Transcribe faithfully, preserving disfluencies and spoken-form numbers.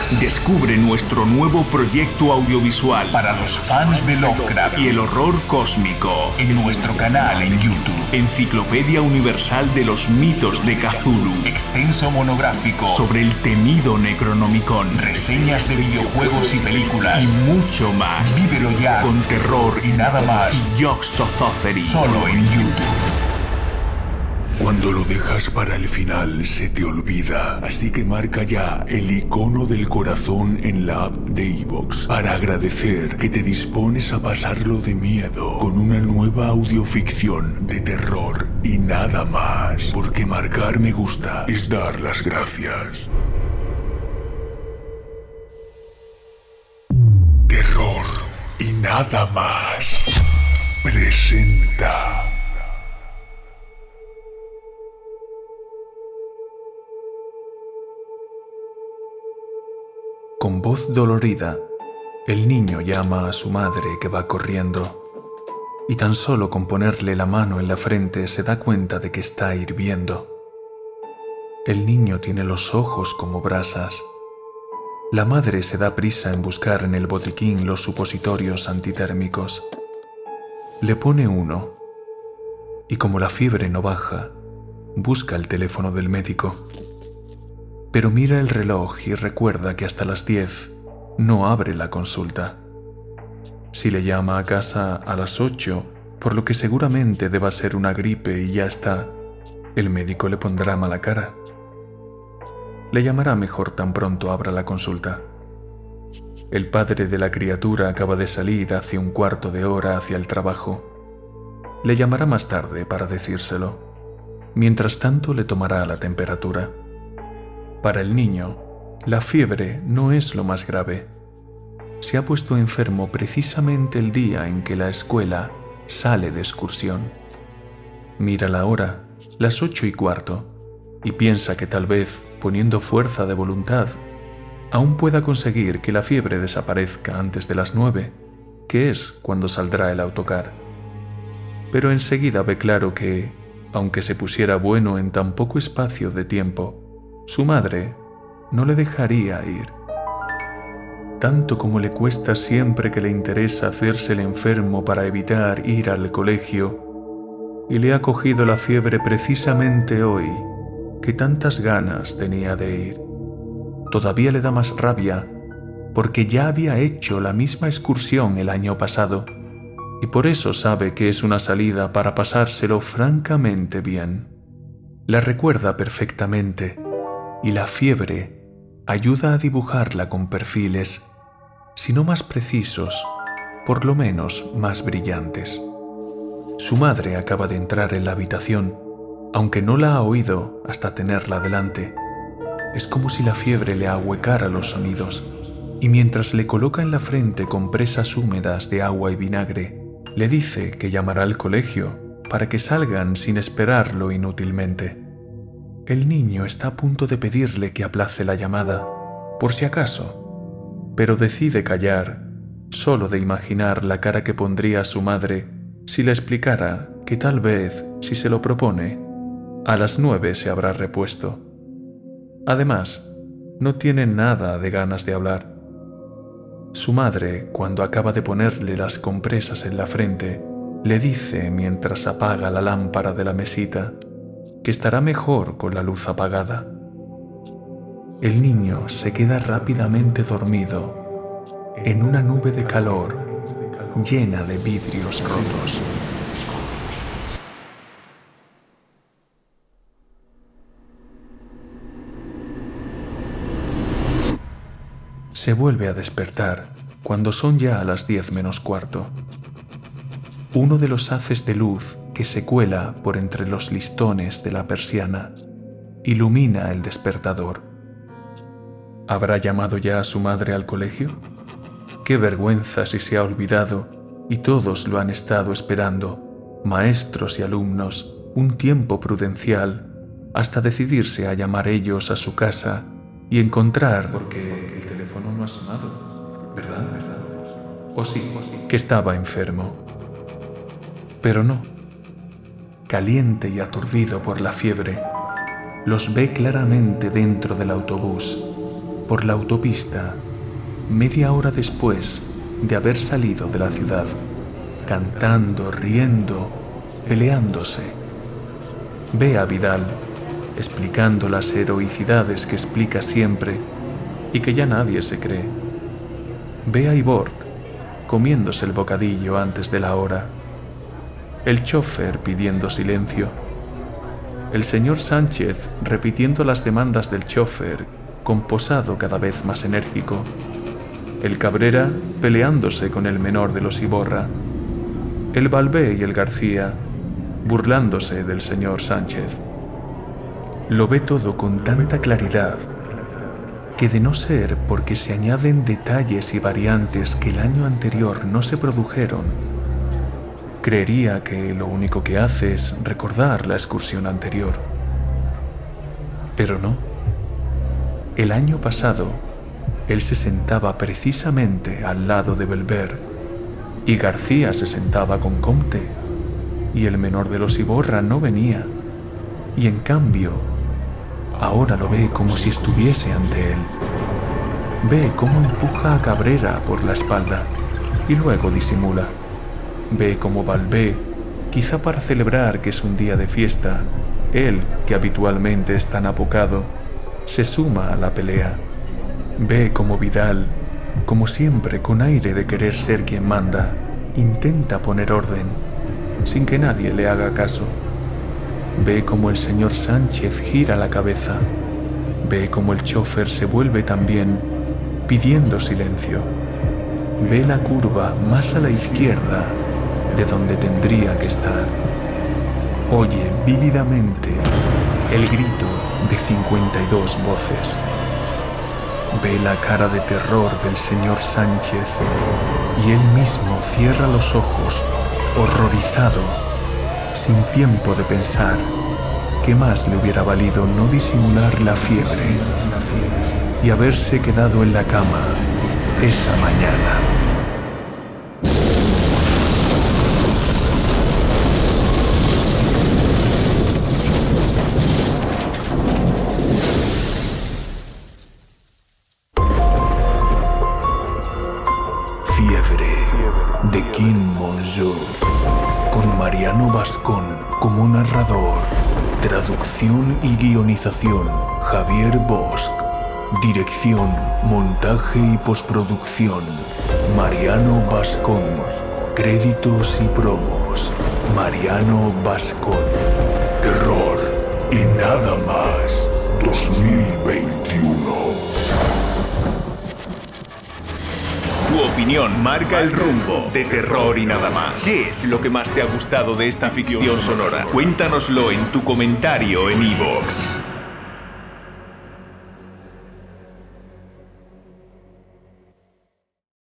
Descubre nuestro nuevo proyecto audiovisual para los fans de Lovecraft y el horror cósmico en nuestro canal en YouTube. Enciclopedia Universal de los Mitos de Cthulhu. Extenso monográfico sobre el temido Necronomicon. Reseñas de videojuegos y películas. Y mucho más. Vívelo ya con Terror y Nada Más. Y Yoxozotheri. Solo en YouTube. Cuando lo dejas para el final se te olvida, así que marca ya el icono del corazón en la app de iVoox para agradecer que te dispones a pasarlo de miedo con una nueva audioficción de terror y nada más, porque marcar me gusta es dar las gracias. Terror y nada más presenta. Con voz dolorida, el niño llama a su madre que va corriendo, y tan solo con ponerle la mano en la frente se da cuenta de que está hirviendo. El niño tiene los ojos como brasas. La madre se da prisa en buscar en el botiquín los supositorios antitérmicos. Le pone uno, y como la fiebre no baja, busca el teléfono del médico. Pero mira el reloj y recuerda que hasta las diez no abre la consulta. Si le llama a casa a las ocho, por lo que seguramente deba ser una gripe y ya está, el médico le pondrá mala cara. Le llamará mejor tan pronto abra la consulta. El padre de la criatura acaba de salir hace un cuarto de hora hacia el trabajo. Le llamará más tarde para decírselo. Mientras tanto le tomará la temperatura. Para el niño, la fiebre no es lo más grave. Se ha puesto enfermo precisamente el día en que la escuela sale de excursión. Mira la hora, las ocho y cuarto, y piensa que tal vez, poniendo fuerza de voluntad, aún pueda conseguir que la fiebre desaparezca antes de las nueve, que es cuando saldrá el autocar. Pero enseguida ve claro que, aunque se pusiera bueno en tan poco espacio de tiempo, su madre no le dejaría ir. Tanto como le cuesta siempre que le interesa hacerse el enfermo para evitar ir al colegio, y le ha cogido la fiebre precisamente hoy, que tantas ganas tenía de ir. Todavía le da más rabia, porque ya había hecho la misma excursión el año pasado, y por eso sabe que es una salida para pasárselo francamente bien. La recuerda perfectamente, y la fiebre ayuda a dibujarla con perfiles, si no más precisos, por lo menos más brillantes. Su madre acaba de entrar en la habitación, aunque no la ha oído hasta tenerla delante. Es como si la fiebre le ahuecara los sonidos, y mientras le coloca en la frente compresas húmedas de agua y vinagre, le dice que llamará al colegio para que salgan sin esperarlo inútilmente. El niño está a punto de pedirle que aplace la llamada, por si acaso, pero decide callar, solo de imaginar la cara que pondría su madre si le explicara que tal vez, si se lo propone, a las nueve se habrá repuesto. Además, no tiene nada de ganas de hablar. Su madre, cuando acaba de ponerle las compresas en la frente, le dice mientras apaga la lámpara de la mesita que estará mejor con la luz apagada. El niño se queda rápidamente dormido en una nube de calor llena de vidrios rotos. Se vuelve a despertar cuando son ya a las diez menos cuarto. Uno de los haces de luz que se cuela por entre los listones de la persiana ilumina el despertador. ¿Habrá llamado ya a su madre al colegio? Qué vergüenza si se ha olvidado y todos lo han estado esperando, maestros y alumnos, un tiempo prudencial, hasta decidirse a llamar ellos a su casa y encontrar, porque el teléfono no ha sonado, ¿verdad? O sí, que estaba enfermo. Pero no. Caliente y aturdido por la fiebre, los ve claramente dentro del autobús, por la autopista, media hora después de haber salido de la ciudad, cantando, riendo, peleándose. Ve a Vidal, explicando las heroicidades que explica siempre y que ya nadie se cree. Ve a Ibort, comiéndose el bocadillo antes de la hora. El chofer pidiendo silencio. El señor Sánchez repitiendo las demandas del chofer, con posado cada vez más enérgico. El Cabrera peleándose con el menor de los Iborra. El Balbé y el García burlándose del señor Sánchez. Lo ve todo con tanta claridad que, de no ser porque se añaden detalles y variantes que el año anterior no se produjeron, creería que lo único que hace es recordar la excursión anterior. Pero no. El año pasado, él se sentaba precisamente al lado de Belver, y García se sentaba con Comte, y el menor de los Iborra no venía, y en cambio, ahora lo ve como si estuviese ante él. Ve cómo empuja a Cabrera por la espalda, y luego disimula. Ve cómo Balbé, quizá para celebrar que es un día de fiesta, él, que habitualmente es tan apocado, se suma a la pelea. Ve cómo Vidal, como siempre con aire de querer ser quien manda, intenta poner orden, sin que nadie le haga caso. Ve cómo el señor Sánchez gira la cabeza. Ve cómo el chofer se vuelve también, pidiendo silencio. Ve la curva más a la izquierda de donde tendría que estar. Oye vívidamente el grito de cincuenta y dos voces. Ve la cara de terror del señor Sánchez y él mismo cierra los ojos, horrorizado, sin tiempo de pensar que más le hubiera valido no disimular la fiebre y haberse quedado en la cama esa mañana. Fiebre de Kim Monjou, con Mariano Bascón como narrador. Traducción y guionización, Javier Bosch. Dirección, montaje y postproducción, Mariano Bascón. Créditos y promos, Mariano Bascón. Terror y nada más, dos mil veintiuno. Tu opinión marca el rumbo de Terror y nada más. ¿Qué es lo que más te ha gustado de esta ficción sonora? Cuéntanoslo en tu comentario en iVoox.